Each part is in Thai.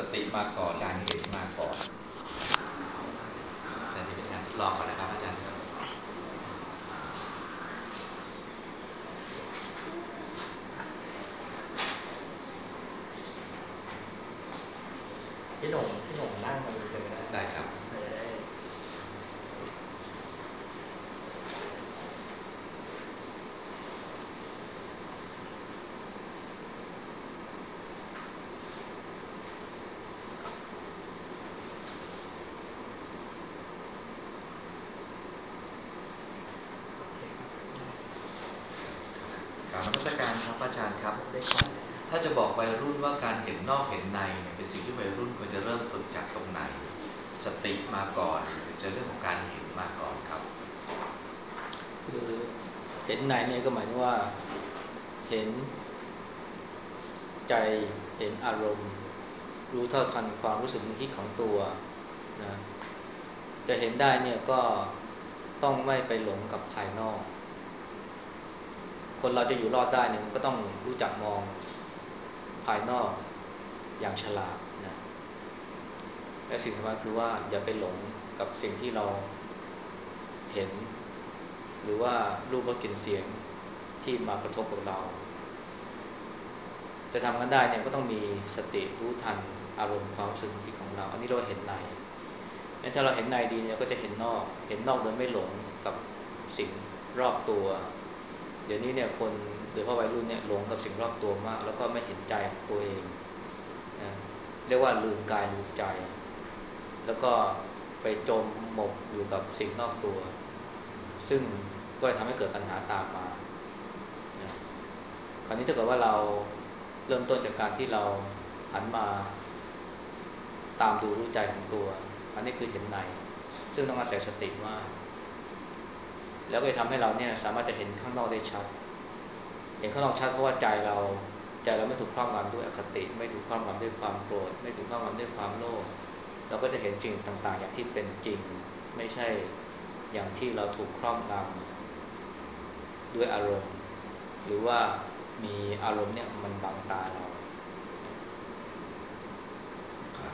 ติมาก่อนการเห็นมาก่อนแต่ที่อาจารย์ทดลองก่อนนะครับอาจารย์ครับพี่หนุ่มนั่งมันเลยก็ได้ได้ครับเราจะได้กราบนมัสการครับอาจารย์ครับได้ก่อนเลยถ้าจะบอกวัยรุ่นว่าการเห็นนอกเห็นในเนี่ยเป็นสิ่งที่วัยรุ่นควรจะเริ่มฝึกจากตรงไหนสติมาก่อนหรือจะเรื่องของการเห็นมาก่อนครับคือเห็นในเนี่ยก็หมายถึงว่าเห็นใจเห็นอารมณ์รู้เท่าทันความรู้สึกนึกคิดของตัวนะจะเห็นได้เนี่ยก็ต้องไม่ไปหลงกับภายนอกคนเราจะอยู่รอดได้เนี่ยมันก็ต้องรู้จักมองภายนอกอย่างฉลาดนะและสิ่งสำคัญคือว่าอย่าไปหลงกับสิ่งที่เราเห็นหรือว่ารูปรสกลิ่นเสียงที่มากระทบกับเราจะทำกันได้เนี่ยก็ต้องมีสติรู้ทันอารมณ์ความรู้สึกนึกคิดของเราอันนี้เราเห็นในงั้นถ้าเราเห็นในดีเนี่ยก็จะเห็นนอกเห็นนอกโดยไม่หลงกับสิ่งรอบตัวเดี๋ยวนี้เนี่ยคนโดยเฉพาะวัยรุ่นเนี่ยหลงกับสิ่งรอบตัวมากแล้วก็ไม่เห็นใจของตัวเองนะเรียกว่าลืมกายลืมใจแล้วก็ไปจมหมกอยู่กับสิ่งนอกตัวซึ่งก็จะทำให้เกิดปัญหาตามมานะคราวนี้ถ้าเกิดว่าเราเริ่มต้นจากการที่เราหันมาตามดูรู้ใจของตัวอันนี้คือเห็นในซึ่งต้องอาศัยสติมากแล้วก็จะทำให้เราเนี่ยสามารถจะเห็นข้างนอกได้ชัดเห็นข้างนอกชัดเพราะว่าใจเราไม่ถูกครอบงำด้วยอคติไม่ถูกครอบงำด้วยความโกรธไม่ถูกครอบงำด้วยความโลภเราก็จะเห็นสิ่งต่างๆอย่างที่เป็นจริงไม่ใช่อย่างที่เราถูกครอบงำด้วยอารมณ์หรือว่ามีอารมณ์เนี่ยมันบังตาเราครับ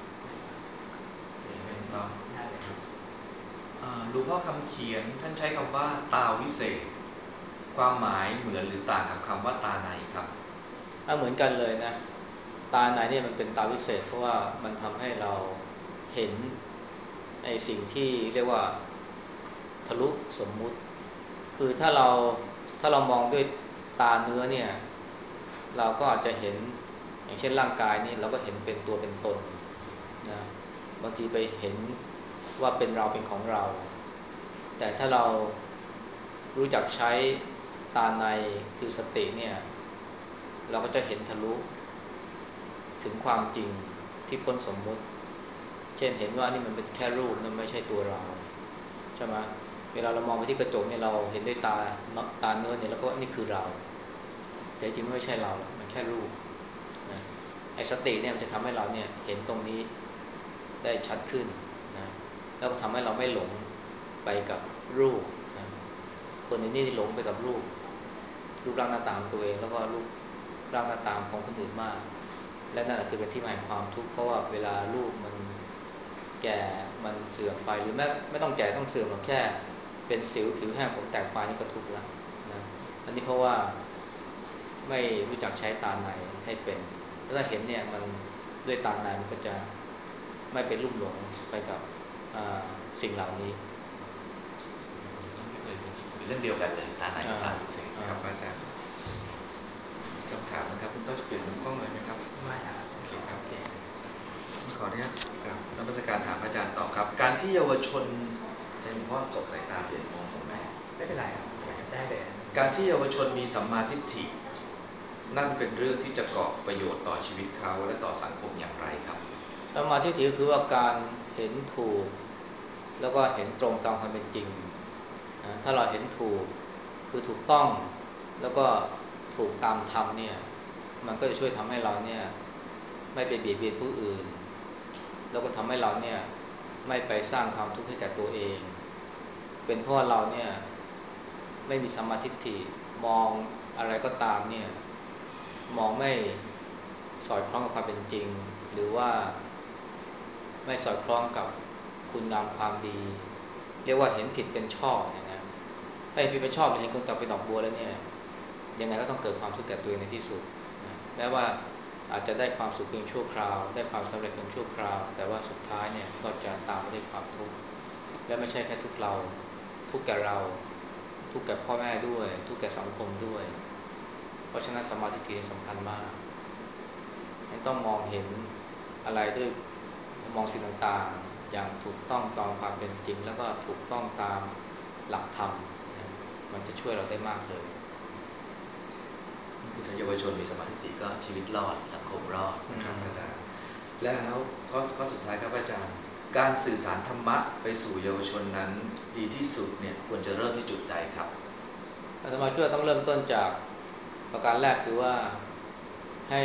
เป็นต่อได้เลยครับหลวงพ่อคำเขียนท่านใช้คำว่าตาวิเศษความหมายเหมือนหรือต่างกับคำว่าตาในครับเหมือนกันเลยนะตาในเนี่ยมันเป็นตาวิเศษเพราะว่ามันทำให้เราเห็นไอ้สิ่งที่เรียกว่าทะลุสมมุติคือถ้าเรามองด้วยตาเนื้อเนี่ยเราก็อาจจะเห็นอย่างเช่นร่างกายนี่เราก็เห็นเป็นตัวเป็นตนนะบางทีไปเห็นว่าเป็นเราเป็นของเราแต่ถ้าเรารู้จักใช้ตาในคือสติเนี่ยเราก็จะเห็นทะลุถึงความจริงที่พ้นสมมุติเช่นเห็นว่านี่มันเป็นแค่รูปนั่นไม่ใช่ตัวเราใช่ไหมเวลาเรามองไปที่กระจกเนี่ยเราเห็นด้วยตาเนื้อเนี่ยแล้วก็นี่คือเราแต่จริงไม่ใช่เรามันแค่รูปนะไอ้สติเนี่ยมันจะทำให้เราเนี่ยเห็นตรงนี้ได้ชัดขึ้นนะแล้วก็ทำให้เราไม่หลงไปกับรูปนะคนในนี้หลงไปกับรูปร่างหน้าตาของตัวเองแล้วก็รูปร่างหน้าตาของคนอื่นมากและนั่นแหละคือเป็นที่มาแห่งความทุกข์เพราะว่าเวลารูปมันแก่มันเสื่อมไปหรือแม้ไม่ต้องแก่ต้องเสื่อมหรอกแค่เป็นสิวผิวแห้งผมแตกปลายนี่ก็ทุกข์แล้วนะอันนี้เพราะว่าไม่รู้จักใช้ตาในให้เป็นถ้าเห็นเนี่ยมันด้วยตาในมันก็จะไม่เป็นลุ่มหลงไปกับสิ่งเหล่านี้นี่เลยเป็นเรื่องเดียวกันเลยตาในกับตาวิเศษอ่าครับอาจารย์คำถามนะครับคุณต้นจะเปลี่ยนมุมกล้องเลยไหมครับไม่ครับโอเคครับโอเคขออนุญาตกราบนมัสการถามอาจารย์ต่อครับการที่เยาวชนจะหลวงพ่อตกสายตาเปลี่ยนมองผมไหมไม่เป็นไรครับได้เลยการที่เยาวชนมีสัมมาทิฏฐินั่นเป็นเรื่องที่จะก่อประโยชน์ต่อชีวิตเขาและต่อสังคมอย่างไรครับสมาธิถือคือว่าการเห็นถูกแล้วก็เห็นตรงตามความเป็นจริงนะถ้าเราเห็นถูกคือถูกต้องแล้วก็ถูกตามธรรมเนี่ยมันก็จะช่วยทำให้เราเนี่ยไม่ไปเบียดเบียนผู้อื่นแล้วก็ทำให้เราเนี่ยไม่ไปสร้างความทุกข์ให้แก่ตัวเองเป็นเพราะเราเนี่ยไม่มีสัมมาทิฏฐิมองอะไรก็ตามเนี่ยมองไม่สอดคล้องกับความเป็นจริงหรือว่าไม่สอดคล้องกับคุณงามความดีเรียกว่าเห็นผิดเป็นชอบเนี่ยนะถ้าเห็นผิดเป็นชอบเห็นคนตกเป็นดอกบัวแล้วเนี่ยยังไงก็ต้องเกิดความทุกข์แก่ตัวเองในที่สุดนะแม้ว่าอาจจะได้ความสุขเพียงชั่วคราวได้ความสำเร็จเพียงชั่วคราวแต่ว่าสุดท้ายเนี่ยก็จะตามมาด้วยความทุกข์และไม่ใช่แค่ทุกเราทุกแก่เราทุกแก่พ่อแม่ด้วยทุกแก่สังคมด้วยเพราะฉะนั้นสมาธิสำคัญมากต้องมองเห็นอะไรด้วยมองสิ่งต่างๆอย่างถูกต้องตามความเป็นจริงแล้วก็ถูกต้องตามหลักธรรมนะมันจะช่วยเราได้มากเลยคือถ้าเยาวชนมีสมาธิก็ชีวิตรอดสังคมรอดนะครับอาจารย์แล้วข้อสุดท้ายครับอาจารย์การสื่อสารธรรมะไปสู่เยาวชนนั้นดีที่สุดเนี่ยควรจะเริ่มที่จุดใดครับอาตมาคิดว่าต้องเริ่มต้นจากประการแรกคือว่าให้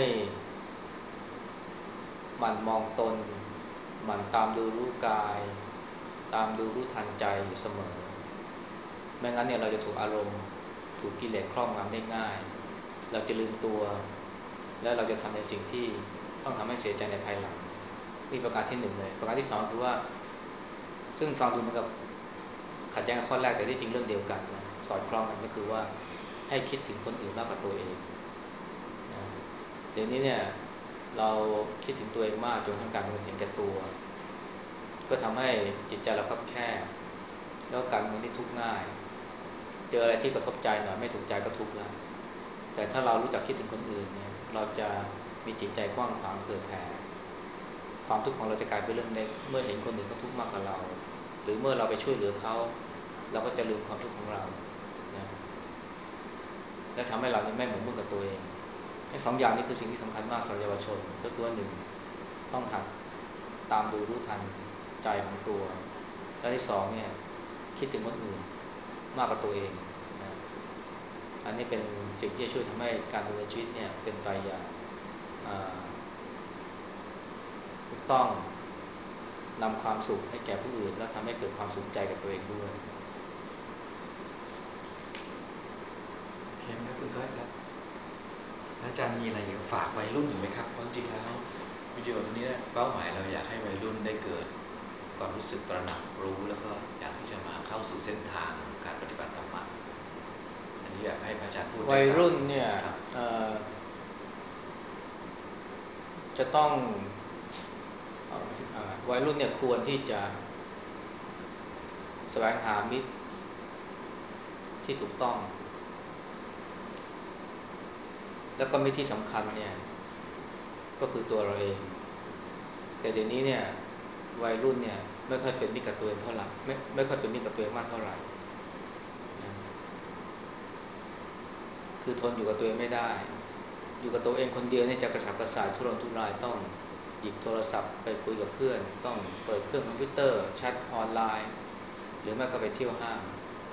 หมั่นมองตนหมั่นตามดูรู้กายตามดูรู้ทันใจอยู่เสมอไม่งั้นเนี่ยเราจะถูกอารมณ์ถูกกิเลสครอบงำได้ง่ายเราจะลืมตัวและเราจะทำในสิ่งที่ต้องทำให้เสียใจในภายหลังนี่ประการที่หนึ่งเลยประการที่สองคือว่าซึ่งฟังดูเหมือนกับขัดแย้งกับข้อแรกแต่ที่จริงเรื่องเดียวกันนะสอดคล้องกันก็คือว่าให้คิดถึงคนอื่นมากกว่าตัวเองนะเดี๋ยวนี้เนี่ยเราคิดถึงตัวเองมากจนทั้งการเป็นเห็นแก่ตัวก็ทำให้จิตใจเราคับแคบแล้วการเป็นคนที่ทุกข์ง่ายเจออะไรที่กระทบใจหน่อยไม่ถูกใจก็ทุกข์แล้วแต่ถ้าเรารู้จักคิดถึงคนอื่นเนี่ยเราจะมีจิตใจกว้างขวางเผื่อแผ่ความทุกข์ของเราจะกลายเป็นเรื่องเล็กเมื่อเห็นคนอื่นเขาทุกข์มากกว่าเราหรือเมื่อเราไปช่วยเหลือเขาเราก็จะลืมความทุกข์ของเรานะและทำให้เราไม่หมกมุ่นกับตัวเองไอ้สองอย่างนี้คือสิ่งที่สำคัญมากสำหรับเยาวชนก็คือว่าหนึ่งต้องหัดตามดูรู้ทันใจของตัวและที่สองเนี่ยคิดถึงคนอื่นมากกว่าตัวเองนะอันนี้เป็นสิ่งที่จะช่วยทำให้การดำเนินชีวิตเนี่ยเป็นไปอย่างถูกต้องนำความสุขให้แก่ผู้อื่นแล้วทำให้เกิดความสุขใจกับตัวเองด้วยโอเคไหมครับคุณก้อยครับอาจารย์มีอะไรอยากจะฝากวัยรุ่นอยู่ไหมครับเพราะจริงๆแล้ววิดีโอตัวนี้เป้าหมายเราอยากให้วัยรุ่นได้เกิดความรู้สึกตระหนักรู้แล้วก็อยากที่จะมาเข้าสู่เส้นทางการปฏิบัติธรรมะอันนี้อยากให้อาจารย์พูดวัยรุ่นเนี่ยจะต้องวัยรุ่นเนี่ยควรที่จะแสวงหามิตรที่ถูกต้องแล้วก็มิตรที่สำคัญเนี่ยก็คือตัวเราเองแต่เดี๋ยวนี้เนี่ยวัยรุ่นเนี่ยไม่ค่อยเป็นมิตรกับตัวเองเท่าไหร่ไม่ค่อยเป็นมิตรกับตัวเองมากเท่าไหร่นะคือทนอยู่กับตัวเองไม่ได้อยู่กับตัวเองคนเดียวเนี่ยจะกระสับกระส่ายทุรนทุรายต้องหยิบโทรศัพท์ไปคุยกับเพื่อนต้องเปิดเครื่องคอมพิวเตอร์แชทออนไลน์หรือไม่ก็ไปเที่ยวห้าง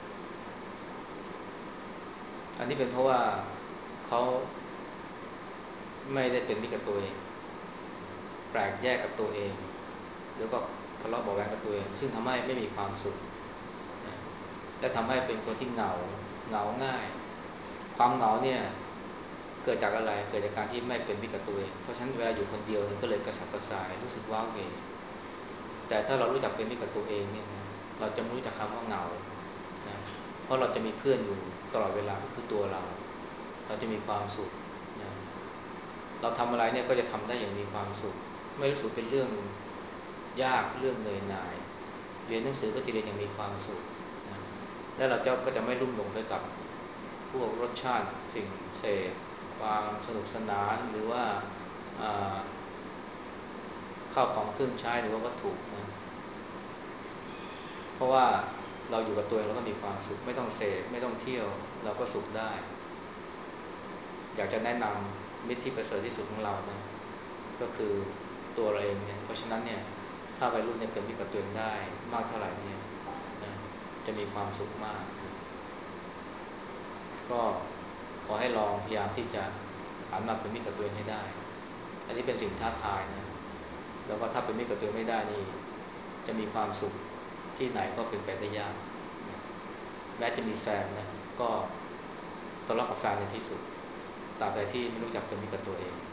อันนี้เป็นเพราะว่าเขาไม่ได้เป็นมิตรกับตัวเองแปลกแยกกับตัวเองแล้วก็ทะเลาะเบาะแว้งกับตัวเองซึ่งทำให้ไม่มีความสุขและทำให้เป็นคนที่เหงาง่ายความเหงาเนี่ยเกิดจากอะไรเกิดจากการที่ไม่เป็นมิตรกับตัวเองเพราะฉะนั้นเวลาอยู่คนเดียวเนี่ยก็เลยกระสับกระส่ายรู้สึกว้าเหวแต่ถ้าเรารู้จักเป็นมิตรกับตัวเองเนี่ยนะเราจะไม่รู้จักคำว่าเหงานะเพราะเราจะมีเพื่อนอยู่ตลอดเวลาก็คือตัวเราจะมีความสุขนะเราทำอะไรเนี่ยก็จะทำได้อย่างมีความสุขไม่รู้สึกเป็นเรื่องยากเรื่องเหนื่อยหน่ายเรียนหนังสือก็จะเรียนอย่างมีความสุขนะและเราก็จะไม่ลุ่มหลงไปกับพวกรสชาติสิ่งเสพความสนุกสนานหรือว่าข้าวของเครื่องใช้หรือว่าวัตถุนะเพราะว่าเราอยู่กับตัวเองเราก็มีความสุขไม่ต้องเสพไม่ต้องเที่ยวเราก็สุขได้อยากจะแนะนำมิตรที่ประเสริฐที่สุดของเรานะก็คือตัวเราเองเนี่ยเพราะฉะนั้นเนี่ยถ้าวัยรุ่นเนี่ยเป็นมิตรกับตัวเองได้มากเท่าไหร่เนี่ยนะจะมีความสุขมากก็ขอให้ลองพยายามที่จะหันมาเป็นมิตรกับตัวเองให้ได้อันนี้เป็นสิ่งท้าทายนะแล้วก็ถ้าเป็นมิตรกับตัวเองไม่ได้นี่จะมีความสุขที่ไหนก็เป็นไปได้ยากแม้จะมีแฟนนะก็ทะเลาะกับแฟนในที่สุดตราบใดที่ไม่รู้จักเป็นมิตรกับตัวเอง